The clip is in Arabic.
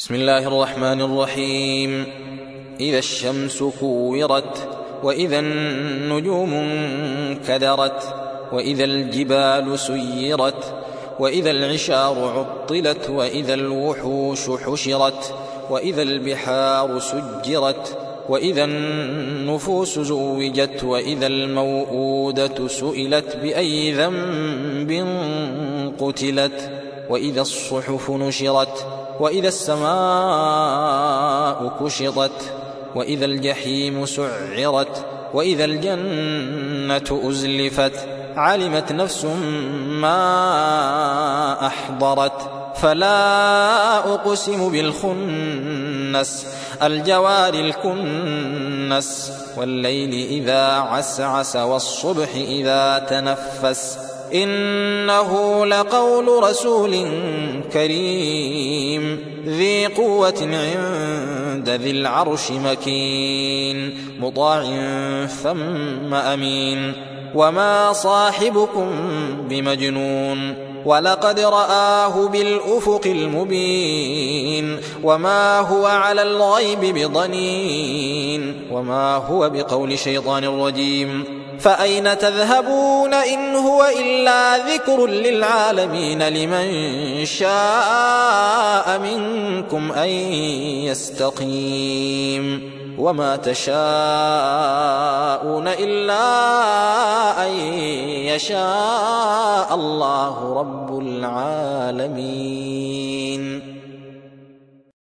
بسم الله الرحمن الرحيم. إذا الشمس كورت، وإذا النجوم انكدرت، وإذا الجبال سيرت، وإذا العشار عطلت، وإذا الوحوش حشرت، وإذا البحار سجرت، وإذا النفوس زوجت، وإذا الموءودة سئلت بأي ذنب قتلت، وإذا الصحف نشرت، وإذا السماء كشطت، وإذا الجحيم سعرت، وإذا الجنة أزلفت، علمت نفس ما أحضرت. فلا أقسم بالخنس، الجوار الكنس، والليل إذا عسعس، والصبح إذا تنفس، إنه لقول رسول كريم ذي قوة عند ذي العرش مكين، مطاع ثم أمين. وما صاحبكم بمجنون، ولقد رآه بالأفق المبين، وما هو على الغيب بضنين، وما هو بقول شيطان رجيم. فأين تذهبون إن هو إلا ذكر للعالمين، لمن شاء منكم أن يستقيم. وما تشاءون إلا أن يشاء الله رب العالمين.